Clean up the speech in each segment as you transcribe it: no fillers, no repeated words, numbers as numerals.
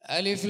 ألف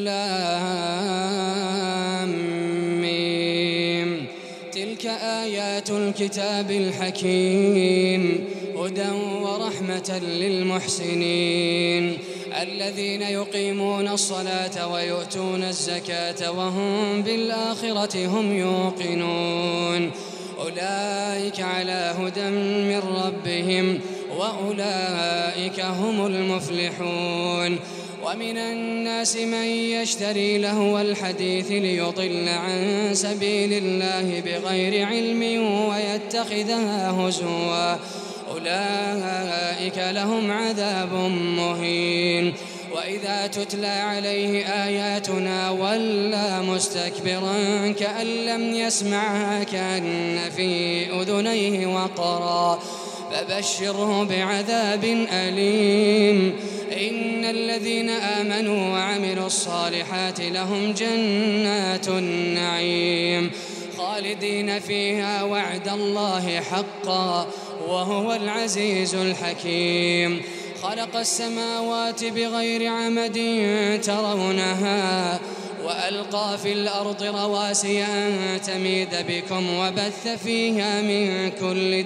لام ميم. تلك آيات الكتاب الحكيم هدى ورحمة للمحسنين الذين يقيمون الصلاة ويؤتون الزكاة وهم بالآخرة هم يوقنون أولئك على هدى من ربهم وأولئك هم المفلحون. ومن الناس من يشتري لهو الحديث ليضل عن سبيل الله بغير علم ويتخذها هزوا أولئك لهم عذاب مهين. وإذا تتلى عليه آياتنا ولى مستكبرا كأن لم يسمعها كأن في أذنيه وقرا فبشره بعذاب أليم. إن الذين آمنوا وعملوا الصالحات لهم جنات النعيم خالدين فيها وعد الله حقا وهو العزيز الحكيم. خلق السماوات بغير عمد ترونها وألقى في الأرض رواسي أن تميد بكم وبث فيها من كل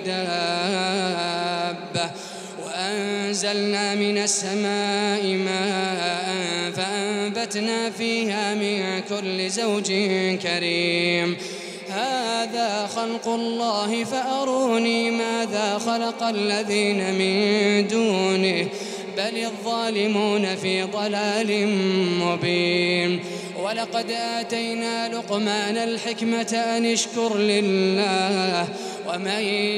دابة وأنزلنا من السماء ماء فأنبتنا فيها من كل زوج كريم. هذا خلق الله فأروني ماذا خلق الذين من دونه بل الظالمون في ضلال مبين. ولقد آتينا لقمان الحكمة أن اشكر لله ومن